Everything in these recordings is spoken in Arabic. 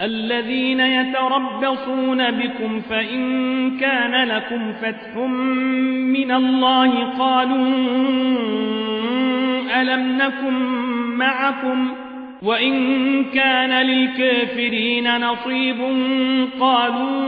الذين يتربصون بكم فإن كان لكم فتح من الله قالوا ألم نكن معكم وإن كان للكافرين نصيب قالوا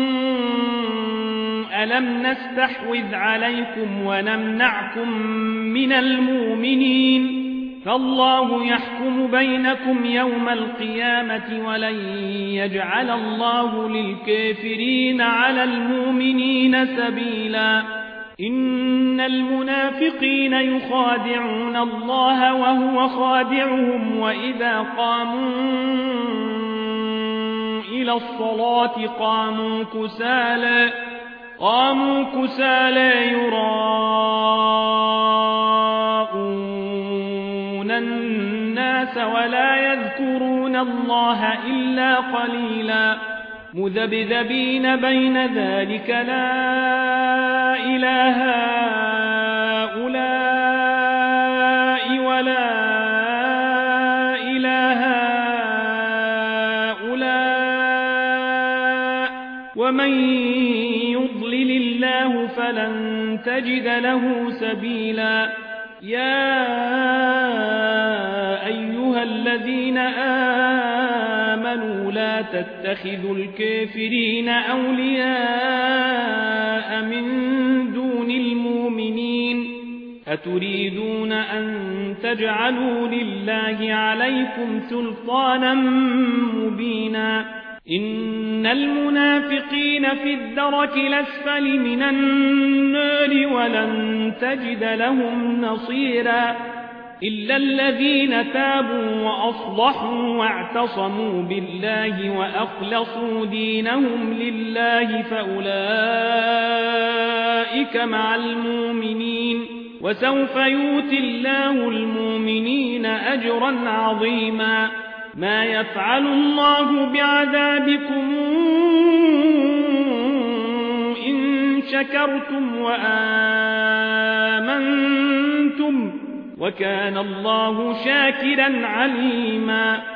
ألم نستحوذ عليكم ونمنعكم من المؤمنين فالله يحكم بينكم يوم القيامة ولن يجعل الله للكافرين على المؤمنين سبيلا إن المنافقين يخادعون الله وهو خادعهم وإذا قاموا إلى الصلاة قاموا كسالى يراءون الناس ولا يذكرون الله إلا قليلا مذبذبين بين ذلك لا إله هؤلاء ولا إله هؤلاء ومن يضلل الله فلن تجد له سبيلا يا أيها الذين آمنوا لا تتخذوا الكافرين أولياء من دون المؤمنين أتريدون أن تجعلوا لله عليكم سلطانا مبينا إن المنافقين في الدرك الأسفل من النار ولن تجد لهم نصيرا إلا الذين تابوا وأصلحوا واعتصموا بالله وأخلصوا دينهم لله فأولئك مع المؤمنين وسوف يؤتي الله المؤمنين أجرا عظيما ما يفعل الله بعذابكم إن شكرتم وآمنتم وكان الله شاكرا عليما